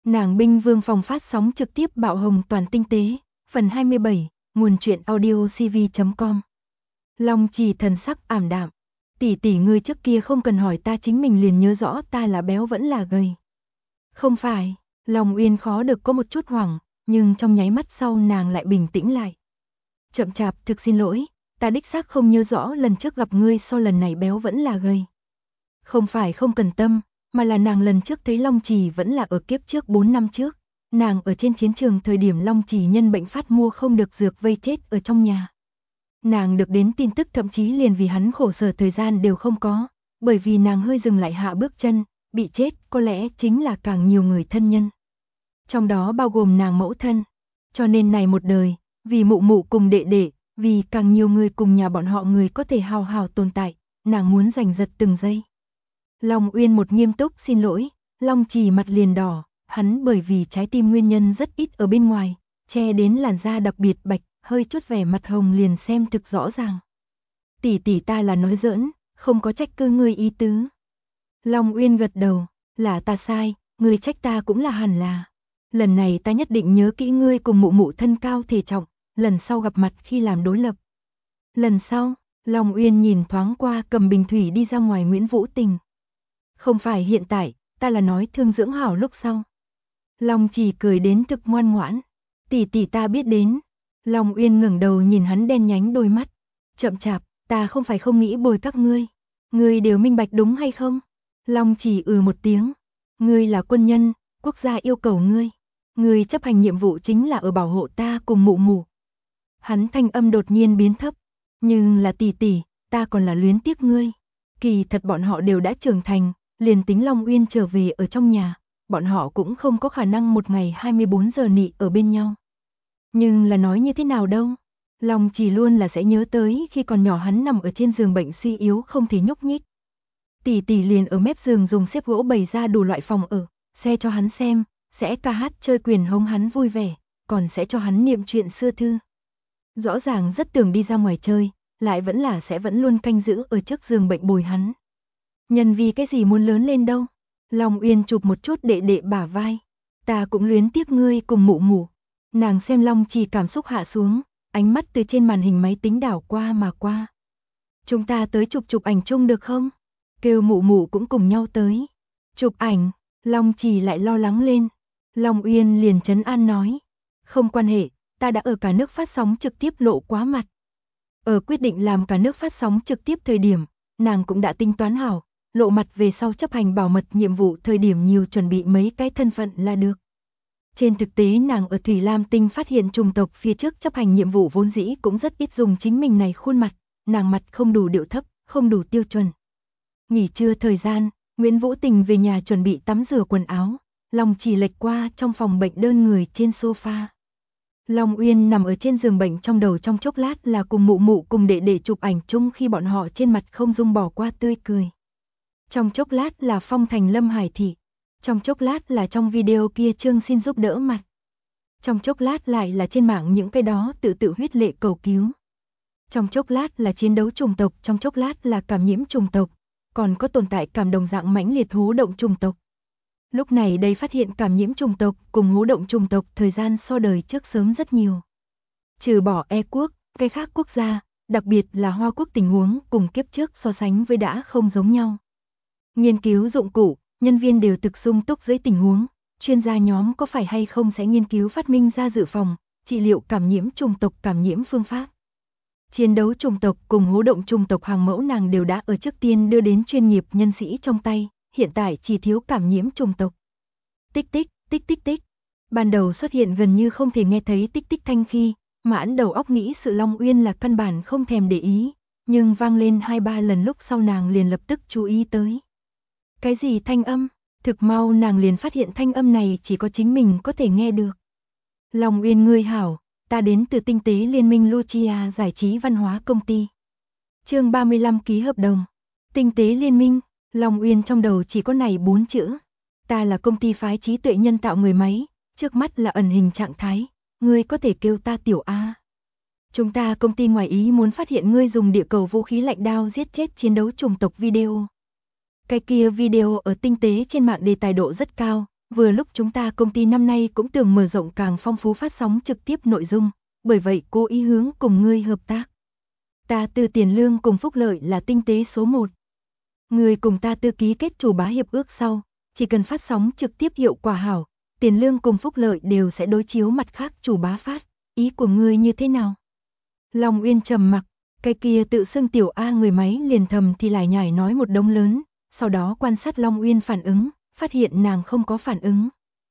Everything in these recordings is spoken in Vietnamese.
Nàng binh vương phòng phát sóng trực tiếp bạo hồng toàn tinh tế, phần 27, nguồn truyện audio cv.com. Long Trì thần sắc ảm đạm. Tỷ tỷ ngươi trước kia không cần hỏi ta chính mình liền nhớ rõ ta là béo vẫn là gầy. Không phải, Long Uyên khó được có một chút hoảng, nhưng trong nháy mắt sau nàng lại bình tĩnh lại. Chậm chạp, thực xin lỗi, ta đích xác không nhớ rõ lần trước gặp ngươi so lần này béo vẫn là gầy. Không phải không cần tâm, mà là nàng lần trước thấy Long Trì vẫn là ở kiếp trước 4 năm trước. Nàng ở trên chiến trường thời điểm Long Trì nhân bệnh phát mua không được dược vây chết ở trong nhà. Nàng được đến tin tức thậm chí liền vì hắn khổ sở thời gian đều không có, bởi vì nàng hơi dừng lại hạ bước chân, bị chết có lẽ chính là càng nhiều người thân nhân. Trong đó bao gồm nàng mẫu thân. Cho nên này một đời, vì mụ mụ cùng đệ đệ, vì càng nhiều người cùng nhà bọn họ người có thể hào hào tồn tại, nàng muốn giành giật từng giây. Long Uyên một nghiêm túc xin lỗi, Long Trì mặt liền đỏ, hắn bởi vì trái tim nguyên nhân rất ít ở bên ngoài, che đến làn da đặc biệt bạch, hơi chút vẻ mặt hồng liền xem thực rõ ràng. Tỷ tỷ ta là nói giỡn, không có trách cứ ngươi ý tứ. Long Uyên gật đầu, là ta sai, ngươi trách ta cũng là hẳn là. Lần này ta nhất định nhớ kỹ ngươi cùng mụ mụ thân cao thể trọng, lần sau gặp mặt khi làm đối lập. Lần sau, Long Uyên nhìn thoáng qua cầm bình thủy đi ra ngoài Nguyễn Vũ Tình. Không phải hiện tại, ta là nói thương dưỡng hảo lúc sau. Long Trì cười đến thực ngoan ngoãn. Tỷ tỷ ta biết đến. Long Uyên ngẩng đầu nhìn hắn đen nhánh đôi mắt. Chậm chạp, ta không phải không nghĩ bồi các ngươi. Ngươi đều minh bạch đúng hay không? Long Trì một tiếng. Ngươi là quân nhân, quốc gia yêu cầu ngươi. Ngươi chấp hành nhiệm vụ chính là ở bảo hộ ta cùng mụ mụ. Hắn thanh âm đột nhiên biến thấp. Nhưng là tỷ tỷ, ta còn là luyến tiếc ngươi. Kỳ thật bọn họ đều đã trưởng thành, liền tính Long Uyên trở về ở trong nhà, bọn họ cũng không có khả năng một ngày 24 giờ nị ở bên nhau. Nhưng là nói như thế nào đâu, Long Trì luôn là sẽ nhớ tới khi còn nhỏ hắn nằm ở trên giường bệnh suy yếu không thể nhúc nhích. Tỷ tỷ liền ở mép giường dùng xếp gỗ bày ra đủ loại phòng ở, xe cho hắn xem, sẽ ca hát chơi quyền hống hắn vui vẻ, còn sẽ cho hắn niệm chuyện xưa thư. Rõ ràng rất tưởng đi ra ngoài chơi, lại vẫn là sẽ vẫn luôn canh giữ ở trước giường bệnh bồi hắn. Nhân vì cái gì muốn lớn lên đâu? Long Uyên chụp một chút đệ đệ bả vai. Ta cũng luyến tiếc ngươi cùng mụ mụ. Nàng xem Long Trì cảm xúc hạ xuống, ánh mắt từ trên màn hình máy tính đảo qua mà qua. Chúng ta tới chụp ảnh chung được không? Kêu mụ mụ cũng cùng nhau tới. Chụp ảnh, Long Trì lại lo lắng lên. Long Uyên liền trấn an nói. Không quan hệ, ta đã ở cả nước phát sóng trực tiếp lộ quá mặt. Ở quyết định làm cả nước phát sóng trực tiếp thời điểm, nàng cũng đã tính toán hảo, lộ mặt về sau chấp hành bảo mật nhiệm vụ thời điểm nhiều chuẩn bị mấy cái thân phận là được. Trên thực tế nàng ở Thủy Lam Tinh phát hiện chủng tộc phía trước chấp hành nhiệm vụ vốn dĩ cũng rất ít dùng chính mình này khuôn mặt, nàng mặt không đủ điệu thấp, không đủ tiêu chuẩn. Nghỉ trưa thời gian, Nguyễn Vũ Tình về nhà chuẩn bị tắm rửa quần áo, Long Trì lệch qua trong phòng bệnh đơn người trên sofa. Long Uyên nằm ở trên giường bệnh trong đầu trong chốc lát là cùng mụ mụ cùng đệ đệ chụp ảnh chung khi bọn họ trên mặt không dung bỏ qua tươi cười. Trong chốc lát là Phong Thành Lâm Hải Thị. Trong chốc lát là trong video kia Trương xin giúp đỡ mặt. Trong chốc lát lại là trên mạng những cái đó tự huyết lệ cầu cứu. Trong chốc lát là chiến đấu chủng tộc, trong chốc lát là cảm nhiễm chủng tộc, còn có tồn tại cảm đồng dạng mãnh liệt hú động chủng tộc. Lúc này đây phát hiện cảm nhiễm chủng tộc cùng hú động chủng tộc thời gian so đời trước sớm rất nhiều. Trừ bỏ E quốc, cái khác quốc gia, đặc biệt là Hoa quốc tình huống cùng kiếp trước so sánh với đã không giống nhau. Nghiên cứu dụng cụ, nhân viên đều thực sung túc dưới tình huống, chuyên gia nhóm có phải hay không sẽ nghiên cứu phát minh ra dự phòng, trị liệu cảm nhiễm chủng tộc cảm nhiễm phương pháp. Chiến đấu chủng tộc cùng hú động chủng tộc hàng mẫu nàng đều đã ở trước tiên đưa đến chuyên nghiệp nhân sĩ trong tay, hiện tại chỉ thiếu cảm nhiễm chủng tộc. Tích tích, tích tích tích. Ban đầu xuất hiện gần như không thể nghe thấy tích tích thanh khi, mãn đầu óc nghĩ sự Long Uyên là căn bản không thèm để ý, nhưng vang lên 2-3 lần lúc sau nàng liền lập tức chú ý tới. Cái gì thanh âm? Thực mau nàng liền phát hiện thanh âm này chỉ có chính mình có thể nghe được. Long Uyên ngươi hảo, ta đến từ Tinh tế Liên minh Lucia giải trí văn hóa công ty. Chương 35 ký hợp đồng. Tinh tế Liên minh, Long Uyên trong đầu chỉ có này 4 chữ. Ta là công ty phái trí tuệ nhân tạo người máy, trước mắt là ẩn hình trạng thái, ngươi có thể kêu ta Tiểu A. Chúng ta công ty ngoài ý muốn phát hiện ngươi dùng địa cầu vũ khí lạnh đao giết chết chiến đấu chủng tộc video. Cái kia video ở tinh tế trên mạng đề tài độ rất cao, Vừa lúc chúng ta công ty năm nay cũng tưởng mở rộng càng phong phú phát sóng trực tiếp nội dung, bởi vậy cố ý hướng cùng ngươi hợp tác. Ta từ tiền lương cùng phúc lợi là tinh tế số 1. Ngươi cùng ta tư ký kết chủ bá hiệp ước sau, chỉ cần phát sóng trực tiếp hiệu quả hảo, tiền lương cùng phúc lợi đều sẽ đối chiếu mặt khác chủ bá phát, ý của ngươi như thế nào? Long Uyên trầm mặc, cái kia tự xưng tiểu A người máy liền thầm thì lại nhảy nói một đống lớn, sau đó quan sát Long Uyên phản ứng, phát hiện nàng không có phản ứng.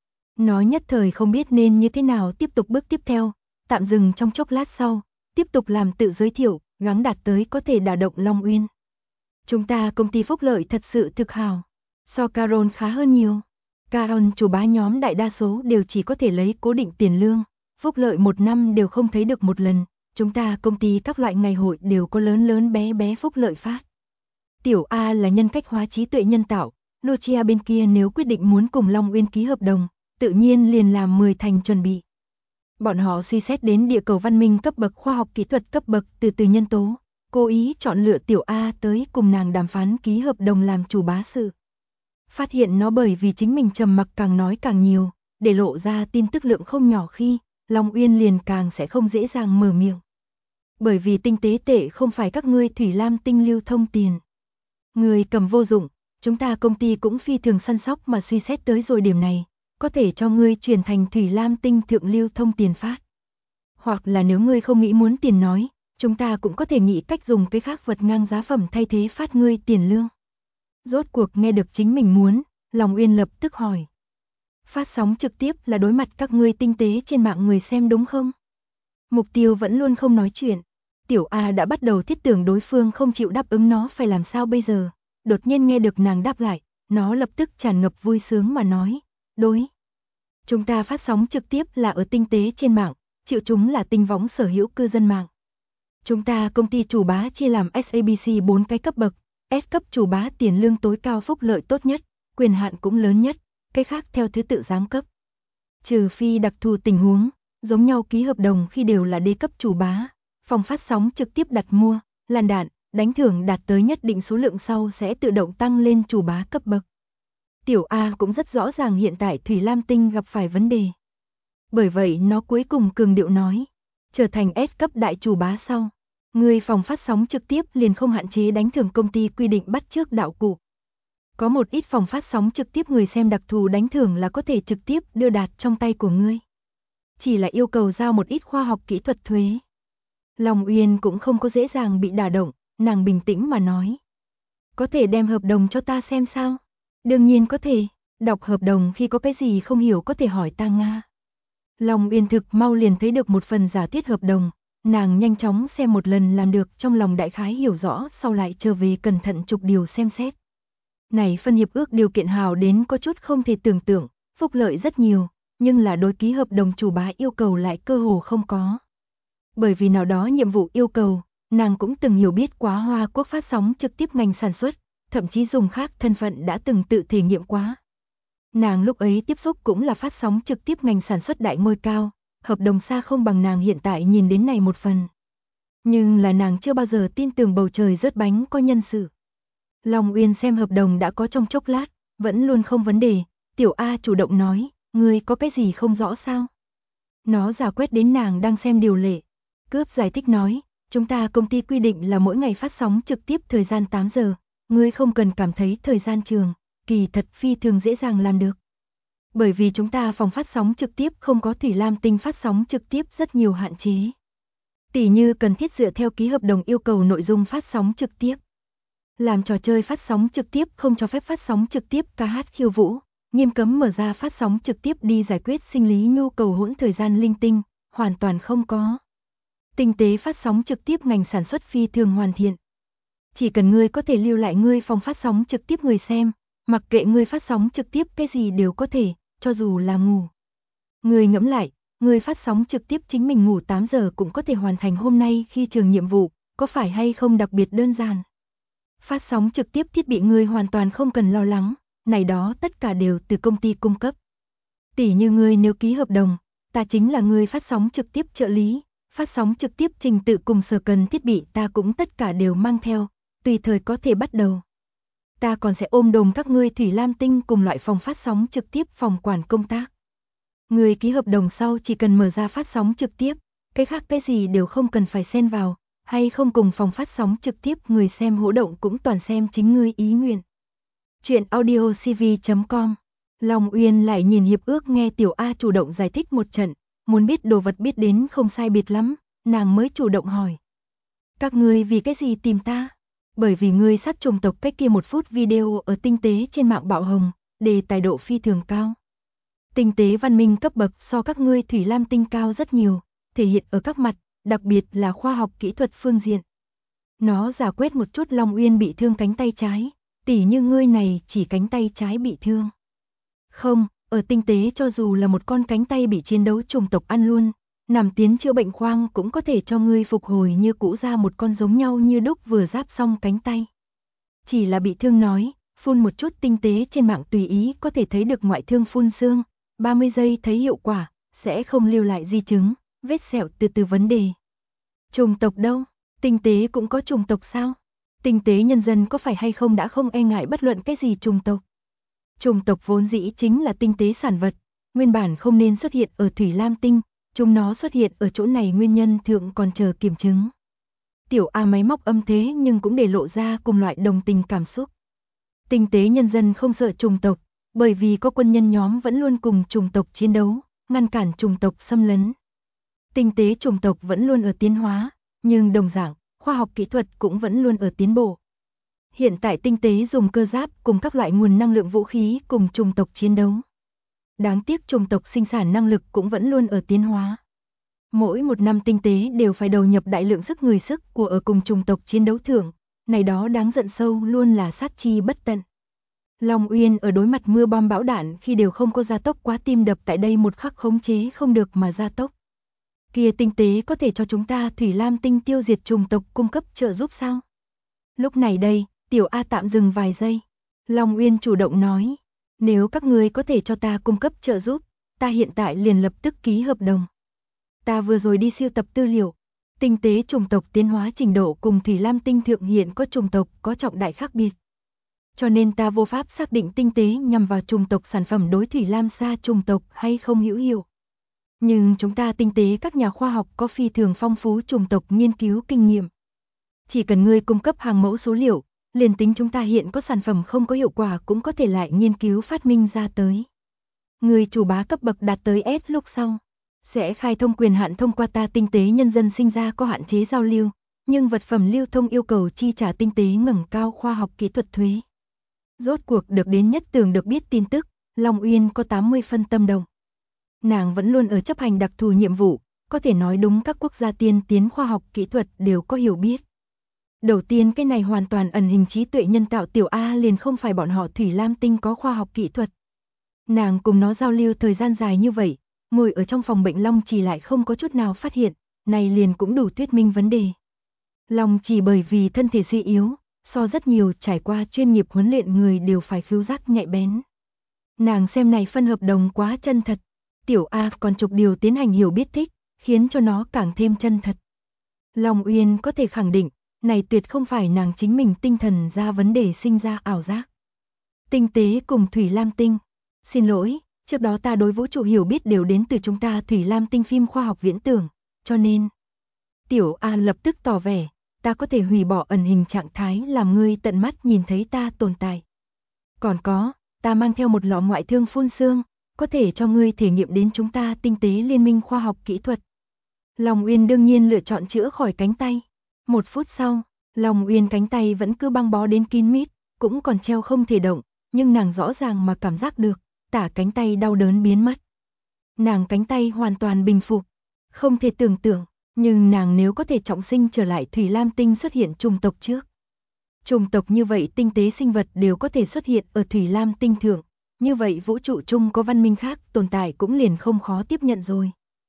Nói nhất thời không biết nên như thế nào tiếp tục bước tiếp theo, tạm dừng trong chốc lát sau, tiếp tục làm tự giới thiệu, gắng đạt tới có thể đả động Long Uyên. Chúng ta công ty phúc lợi thật sự thực hào, so Caron khá hơn nhiều. Caron chủ bá nhóm đại đa số đều chỉ có thể lấy cố định tiền lương, phúc lợi một năm đều không thấy được một lần, chúng ta công ty các loại ngày hội đều có lớn lớn bé bé phúc lợi phát. Tiểu A là nhân cách hóa trí tuệ nhân tạo, Nokia bên kia nếu quyết định muốn cùng Long Uyên ký hợp đồng, tự nhiên liền làm 10 thành chuẩn bị. Bọn họ suy xét đến địa cầu văn minh cấp bậc khoa học kỹ thuật cấp bậc từ nhân tố, cố ý chọn lựa Tiểu A tới cùng nàng đàm phán ký hợp đồng làm chủ bá sự. Phát hiện nó bởi vì chính mình trầm mặc càng nói càng nhiều, để lộ ra tin tức lượng không nhỏ khi, Long Uyên liền càng sẽ không dễ dàng mở miệng. Bởi vì tinh tế tệ không phải các ngươi thủy lam tinh lưu thông tiền. Người cầm vô dụng, chúng ta công ty cũng phi thường săn sóc mà suy xét tới rồi điểm này, có thể cho ngươi chuyển thành thủy lam tinh thượng lưu thông tiền phát. Hoặc là nếu ngươi không nghĩ muốn tiền nói, chúng ta cũng có thể nghĩ cách dùng cái khác vật ngang giá phẩm thay thế phát ngươi tiền lương. Rốt cuộc nghe được chính mình muốn, Long Uyên lập tức hỏi. Phát sóng trực tiếp là đối mặt các ngươi tinh tế trên mạng người xem đúng không? Mục tiêu vẫn luôn không nói chuyện. Tiểu A đã bắt đầu thiết tưởng đối phương không chịu đáp ứng nó phải làm sao bây giờ. Đột nhiên nghe được nàng đáp lại, nó lập tức tràn ngập vui sướng mà nói. Đối. Chúng ta phát sóng trực tiếp là ở tinh tế trên mạng, chịu chúng là tinh võng sở hữu cư dân mạng. Chúng ta công ty chủ bá chia làm SABC 4 cái cấp bậc. S cấp chủ bá tiền lương tối cao phúc lợi tốt nhất, quyền hạn cũng lớn nhất, cái khác theo thứ tự giáng cấp. Trừ phi đặc thù tình huống, giống nhau ký hợp đồng khi đều là D cấp chủ bá, phòng phát sóng trực tiếp đặt mua, làn đạn, đánh thưởng đạt tới nhất định số lượng sau sẽ tự động tăng lên chủ bá cấp bậc. Tiểu A cũng rất rõ ràng hiện tại Thủy Lam Tinh gặp phải vấn đề. Bởi vậy nó cuối cùng cường điệu nói, trở thành S cấp đại chủ bá sau. Người phòng phát sóng trực tiếp liền không hạn chế đánh thưởng công ty quy định bắt chước đạo cụ. Có một ít phòng phát sóng trực tiếp người xem đặc thù đánh thưởng là có thể trực tiếp đưa đạt trong tay của ngươi. Chỉ là yêu cầu giao một ít khoa học kỹ thuật thuế. Long Uyên cũng không có dễ dàng bị đả động, nàng bình tĩnh mà nói. Có thể đem hợp đồng cho ta xem sao? Đương nhiên có thể, đọc hợp đồng khi có cái gì không hiểu có thể hỏi ta Nga. Long Uyên thực mau liền thấy được một phần giả thuyết hợp đồng. Nàng nhanh chóng xem một lần làm được trong lòng đại khái hiểu rõ sau lại trở về cẩn thận chục điều xem xét. Này phân hiệp ước điều kiện hào đến có chút không thể tưởng tượng, phúc lợi rất nhiều, nhưng là đối ký hợp đồng chủ bá yêu cầu lại cơ hồ không có. Bởi vì nào đó nhiệm vụ yêu cầu, nàng cũng từng hiểu biết quá Hoa Quốc phát sóng trực tiếp ngành sản xuất, thậm chí dùng khác thân phận đã từng tự thể nghiệm quá. Nàng lúc ấy tiếp xúc cũng là phát sóng trực tiếp ngành sản xuất đại ngôi cao. Hợp đồng xa không bằng nàng hiện tại nhìn đến này một phần. Nhưng là nàng chưa bao giờ tin tưởng bầu trời rớt bánh có nhân sự. Long Uyên xem hợp đồng đã có trong chốc lát, vẫn luôn không vấn đề, Tiểu A chủ động nói, ngươi có cái gì không rõ sao? Nó giả quét đến nàng đang xem điều lệ. Cướp giải thích nói, chúng ta công ty quy định là mỗi ngày phát sóng trực tiếp thời gian 8 giờ, ngươi không cần cảm thấy thời gian trường, kỳ thật phi thường dễ dàng làm được. Bởi vì chúng ta phòng phát sóng trực tiếp không có Thủy Lam Tinh phát sóng trực tiếp rất nhiều hạn chế. Tỉ như cần thiết dựa theo ký hợp đồng yêu cầu nội dung phát sóng trực tiếp. Làm trò chơi phát sóng trực tiếp không cho phép phát sóng trực tiếp ca hát khiêu vũ, nghiêm cấm mở ra phát sóng trực tiếp đi giải quyết sinh lý nhu cầu hỗn thời gian linh tinh, hoàn toàn không có. Tinh tế phát sóng trực tiếp ngành sản xuất phi thường hoàn thiện. Chỉ cần ngươi có thể lưu lại ngươi phòng phát sóng trực tiếp người xem, mặc kệ ngươi phát sóng trực tiếp cái gì đều có thể, cho dù là ngủ. Ngươi ngẫm lại, ngươi phát sóng trực tiếp chính mình ngủ 8 giờ cũng có thể hoàn thành hôm nay khi trường nhiệm vụ, có phải hay không đặc biệt đơn giản. Phát sóng trực tiếp thiết bị ngươi hoàn toàn không cần lo lắng, này đó tất cả đều từ công ty cung cấp. Tỉ như ngươi nếu ký hợp đồng, ta chính là ngươi phát sóng trực tiếp trợ lý, phát sóng trực tiếp trình tự cùng sở cần thiết bị ta cũng tất cả đều mang theo, tùy thời có thể bắt đầu. Ta còn sẽ ôm đồm các ngươi Thủy Lam Tinh cùng loại phòng phát sóng trực tiếp phòng quản công tác. Người ký hợp đồng sau chỉ cần mở ra phát sóng trực tiếp, cái khác cái gì đều không cần phải xen vào, hay không cùng phòng phát sóng trực tiếp người xem hỗ động cũng toàn xem chính ngươi ý nguyện. Chuyện audiocv.com. Long Uyên lại nhìn hiệp ước nghe Tiểu A chủ động giải thích một trận, muốn biết đồ vật biết đến không sai biệt lắm, nàng mới chủ động hỏi. Các ngươi vì cái gì tìm ta? Bởi vì ngươi sát trùng tộc cách kia 1 phút video ở tinh tế trên mạng bạo hồng, đề tài độ phi thường cao. Tinh tế văn minh cấp bậc so các ngươi Thủy Lam Tinh cao rất nhiều, thể hiện ở các mặt, đặc biệt là khoa học kỹ thuật phương diện. Nó giả quét một chút Long Uyên bị thương cánh tay trái, tỉ như ngươi này chỉ cánh tay trái bị thương. Không, ở tinh tế cho dù là một con cánh tay bị chiến đấu trùng tộc ăn luôn, nằm tiến chữa bệnh khoang cũng có thể cho ngươi phục hồi như cũ ra một con giống nhau như đúc vừa giáp xong cánh tay. Chỉ là bị thương nói, phun một chút tinh tế trên mạng tùy ý có thể thấy được ngoại thương phun xương, 30 giây thấy hiệu quả, sẽ không lưu lại di chứng, vết sẹo từ từ vấn đề. Trùng tộc đâu? Tinh tế cũng có trùng tộc sao? Tinh tế nhân dân có phải hay không đã không e ngại bất luận cái gì trùng tộc? Trùng tộc vốn dĩ chính là tinh tế sản vật, nguyên bản không nên xuất hiện ở Thủy Lam Tinh, chúng nó xuất hiện ở chỗ này nguyên nhân thượng còn chờ kiểm chứng. Tiểu A máy móc âm thế nhưng cũng để lộ ra cùng loại đồng tình cảm xúc. Tinh tế nhân dân không sợ trùng tộc, bởi vì có quân nhân nhóm vẫn luôn cùng trùng tộc chiến đấu, ngăn cản trùng tộc xâm lấn. Tinh tế trùng tộc vẫn luôn ở tiến hóa, nhưng đồng dạng, khoa học kỹ thuật cũng vẫn luôn ở tiến bộ. Hiện tại tinh tế dùng cơ giáp cùng các loại nguồn năng lượng vũ khí cùng trùng tộc chiến đấu. Đáng tiếc trùng tộc sinh sản năng lực cũng vẫn luôn ở tiến hóa. Mỗi một năm tinh tế đều phải đầu nhập đại lượng sức người sức của ở cùng trùng tộc chiến đấu thưởng, này đó đáng giận sâu luôn là sát chi bất tận. Long Uyên ở đối mặt mưa bom bão đạn khi đều không có gia tốc quá tim đập tại đây một khắc khống chế không được mà gia tốc. Kia tinh tế có thể cho chúng ta Thủy Lam Tinh tiêu diệt trùng tộc cung cấp trợ giúp sao? Lúc này đây, Tiểu A tạm dừng vài giây. Long Uyên chủ động nói, nếu các ngươi có thể cho ta cung cấp trợ giúp, ta hiện tại liền lập tức ký hợp đồng. Ta vừa rồi đi sưu tập tư liệu, tinh tế trùng tộc tiến hóa trình độ cùng Thủy Lam Tinh thượng hiện có trùng tộc có trọng đại khác biệt. Cho nên ta vô pháp xác định tinh tế nhằm vào trùng tộc sản phẩm đối Thủy Lam Sa trùng tộc hay không hữu hiệu. Nhưng chúng ta tinh tế các nhà khoa học có phi thường phong phú trùng tộc nghiên cứu kinh nghiệm. Chỉ cần ngươi cung cấp hàng mẫu số liệu, liền tính chúng ta hiện có sản phẩm không có hiệu quả cũng có thể lại nghiên cứu phát minh ra tới. Người chủ bá cấp bậc đạt tới S lúc sau, sẽ khai thông quyền hạn thông qua ta tinh tế nhân dân sinh ra có hạn chế giao lưu, nhưng vật phẩm lưu thông yêu cầu chi trả tinh tế ngẩng cao khoa học kỹ thuật thuế. Rốt cuộc được đến nhất tường được biết tin tức, Long Uyên có 80 phân tâm động. Nàng vẫn luôn ở chấp hành đặc thù nhiệm vụ, có thể nói đúng các quốc gia tiên tiến khoa học kỹ thuật đều có hiểu biết. Đầu tiên cái này hoàn toàn ẩn hình trí tuệ nhân tạo Tiểu A liền không phải bọn họ Thủy Lam Tinh có khoa học kỹ thuật. Nàng cùng nó giao lưu thời gian dài như vậy, ngồi ở trong phòng bệnh Long Trì lại không có chút nào phát hiện, này liền cũng đủ thuyết minh vấn đề. Long Trì bởi vì thân thể suy yếu, so rất nhiều trải qua chuyên nghiệp huấn luyện người đều phải khứu giác nhạy bén. Nàng xem này phân hợp đồng quá chân thật, Tiểu A còn chục điều tiến hành hiểu biết thích, khiến cho nó càng thêm chân thật. Long Uyên có thể khẳng định, này tuyệt không phải nàng chính mình tinh thần ra vấn đề sinh ra ảo giác. Tinh tế cùng Thủy Lam Tinh. Xin lỗi, trước đó ta đối vũ trụ hiểu biết đều đến từ chúng ta Thủy Lam Tinh phim khoa học viễn tưởng, cho nên. Tiểu A lập tức tỏ vẻ, ta có thể hủy bỏ ẩn hình trạng thái làm ngươi tận mắt nhìn thấy ta tồn tại. Còn có, ta mang theo một lọ ngoại thương phun xương, có thể cho ngươi thể nghiệm đến chúng ta tinh tế liên minh khoa học kỹ thuật. Long Uyên đương nhiên lựa chọn chữa khỏi cánh tay. 1 phút sau, Long Uyên cánh tay vẫn cứ băng bó đến kín mít, cũng còn treo không thể động, nhưng nàng rõ ràng mà cảm giác được, tả cánh tay đau đớn biến mất. Nàng cánh tay hoàn toàn bình phục, không thể tưởng tượng, nhưng nàng nếu có thể trọng sinh trở lại Thủy Lam Tinh xuất hiện trùng tộc trước. Trùng tộc như vậy tinh tế sinh vật đều có thể xuất hiện ở Thủy Lam Tinh thượng, như vậy vũ trụ chung có văn minh khác tồn tại cũng liền không khó tiếp nhận rồi.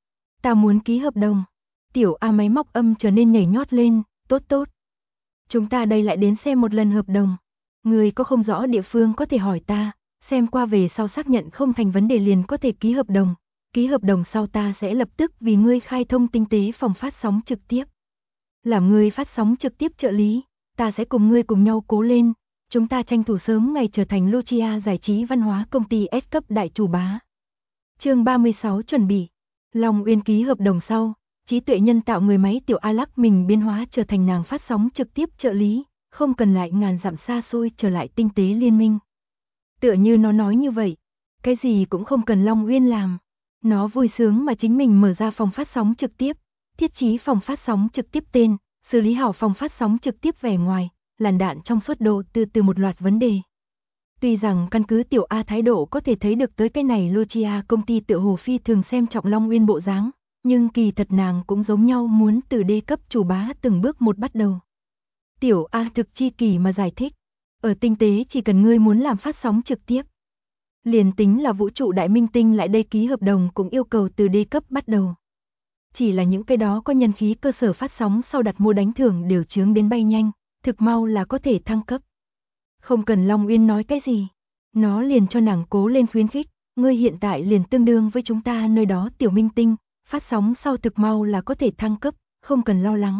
Ta muốn ký hợp đồng. Tiểu A máy móc âm trở nên nhảy nhót lên, tốt tốt. Chúng ta đây lại đến xem một lần hợp đồng. Người có không rõ địa phương có thể hỏi ta, xem qua về sau xác nhận không thành vấn đề liền có thể ký hợp đồng. Ký hợp đồng sau ta sẽ lập tức vì ngươi khai thông tinh tế phòng phát sóng trực tiếp. Làm ngươi phát sóng trực tiếp trợ lý, ta sẽ cùng ngươi cùng nhau cố lên, chúng ta tranh thủ sớm ngày trở thành Lucia giải trí văn hóa công ty S cấp đại chủ bá. Chương 36 chuẩn bị. Long Uyên ký hợp đồng sau, trí tuệ nhân tạo người máy tiểu A lắc mình biến hóa trở thành nàng phát sóng trực tiếp trợ lý, không cần lại ngàn dặm xa xôi trở lại tinh tế liên minh. Tựa như nó nói như vậy, cái gì cũng không cần Long Uyên làm. Nó vui sướng mà chính mình mở ra phòng phát sóng trực tiếp, thiết trí phòng phát sóng trực tiếp tên, xử lý hảo phòng phát sóng trực tiếp vẻ ngoài, làn đạn trong suốt độ từ một loạt vấn đề. Tuy rằng căn cứ tiểu A thái độ có thể thấy được tới cái này Lucia công ty tựa hồ phi thường xem trọng Long Uyên bộ dáng, nhưng kỳ thật nàng cũng giống nhau muốn từ D cấp chủ bá từng bước một bắt đầu. Tiểu A thực chi kỳ mà giải thích, ở tinh tế chỉ cần ngươi muốn làm phát sóng trực tiếp. Liền tính là vũ trụ đại minh tinh lại đây ký hợp đồng cũng yêu cầu từ D cấp bắt đầu. Chỉ là những cái đó có nhân khí cơ sở phát sóng sau đặt mua đánh thưởng đều chướng đến bay nhanh, thực mau là có thể thăng cấp. Không cần Long Uyên nói cái gì, nó liền cho nàng cố lên khuyến khích, ngươi hiện tại liền tương đương với chúng ta nơi đó tiểu minh tinh, phát sóng sau thực mau là có thể thăng cấp, không cần lo lắng.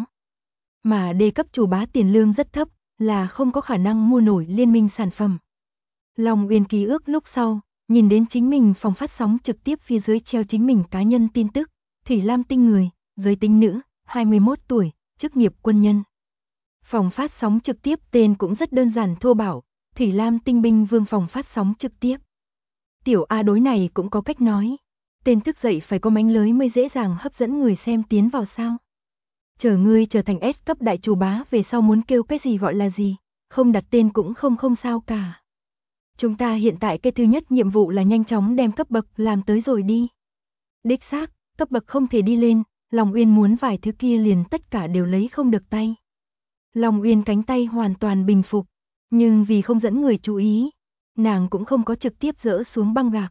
Mà D cấp chủ bá tiền lương rất thấp, là không có khả năng mua nổi liên minh sản phẩm. Long Uyên ký ước lúc sau, nhìn đến chính mình phòng phát sóng trực tiếp phía dưới treo chính mình cá nhân tin tức, Thủy Lam tinh người, giới tính nữ, 21 tuổi, chức nghiệp quân nhân. Phòng phát sóng trực tiếp tên cũng rất đơn giản thô bạo, Thủy Lam tinh binh vương phòng phát sóng trực tiếp. Tiểu A đối này cũng có cách nói, tên thức dậy phải có mánh lưới mới dễ dàng hấp dẫn người xem tiến vào sao. Chờ ngươi trở thành S cấp đại chủ bá về sau muốn kêu cái gì gọi là gì, không đặt tên cũng không sao cả. Chúng ta hiện tại cái thứ nhất nhiệm vụ là nhanh chóng đem cấp bậc làm tới rồi đi. Đích xác, cấp bậc không thể đi lên, Long Uyên muốn vài thứ kia liền tất cả đều lấy không được tay. Long Uyên cánh tay hoàn toàn bình phục, nhưng vì không dẫn người chú ý, nàng cũng không có trực tiếp dỡ xuống băng gạc,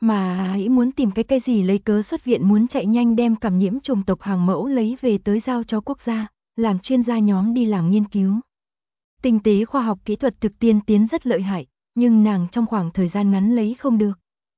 mà hãy muốn tìm cái gì lấy cớ xuất viện muốn chạy nhanh đem cảm nhiễm chủng tộc hàng mẫu lấy về tới giao cho quốc gia, làm chuyên gia nhóm đi làm nghiên cứu. Tinh tế khoa học kỹ thuật thực tiên tiến rất lợi hại, nhưng nàng trong khoảng thời gian ngắn lấy không được.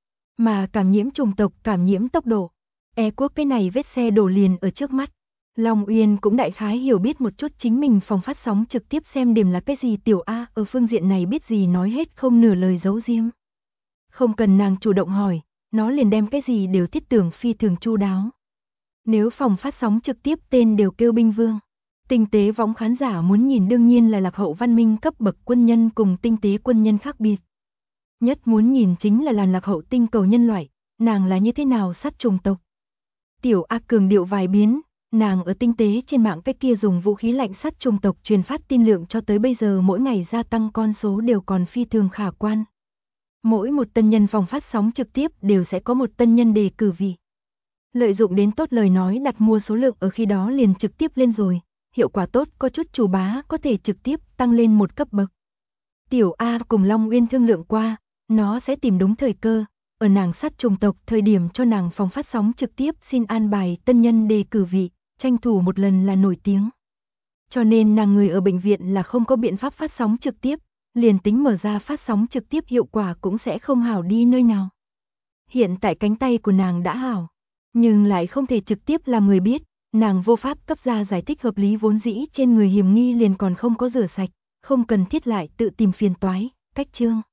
Mà cảm nhiễm chủng tộc, cảm nhiễm tốc độ, quốc cái này vết xe đổ liền ở trước mắt. Long Uyên cũng đại khái hiểu biết một chút chính mình phòng phát sóng trực tiếp xem điểm là cái gì tiểu A ở phương diện này biết gì nói hết không nửa lời giấu giếm. Không cần nàng chủ động hỏi, nó liền đem cái gì đều thiết tưởng phi thường chu đáo. Nếu phòng phát sóng trực tiếp tên đều kêu binh vương, tinh tế võng khán giả muốn nhìn đương nhiên là lạc hậu văn minh cấp bậc quân nhân cùng tinh tế quân nhân khác biệt. Nhất muốn nhìn chính là làn lạc hậu tinh cầu nhân loại, nàng là như thế nào sát chủng tộc. Tiểu A cường điệu vài biến, nàng ở tinh tế trên mạng cái kia dùng vũ khí lạnh sát chủng tộc truyền phát tin lượng cho tới bây giờ mỗi ngày gia tăng con số đều còn phi thường khả quan. Mỗi một tân nhân phòng phát sóng trực tiếp đều sẽ có một tân nhân đề cử vị. Lợi dụng đến tốt lời nói đặt mua số lượng ở khi đó liền trực tiếp lên rồi, hiệu quả tốt có chút chủ bá có thể trực tiếp tăng lên một cấp bậc. Tiểu A cùng Long Uyên thương lượng qua, nó sẽ tìm đúng thời cơ, ở nàng sát chủng tộc thời điểm cho nàng phòng phát sóng trực tiếp xin an bài tân nhân đề cử vị, tranh thủ một lần là nổi tiếng. Cho nên nàng người ở bệnh viện là không có biện pháp phát sóng trực tiếp, liền tính mở ra phát sóng trực tiếp hiệu quả cũng sẽ không hảo đi nơi nào. Hiện tại cánh tay của nàng đã hảo, nhưng lại không thể trực tiếp làm người biết, nàng vô pháp cấp ra giải thích hợp lý vốn dĩ trên người hiểm nghi liền còn không có rửa sạch, không cần thiết lại tự tìm phiền toái, cách chương.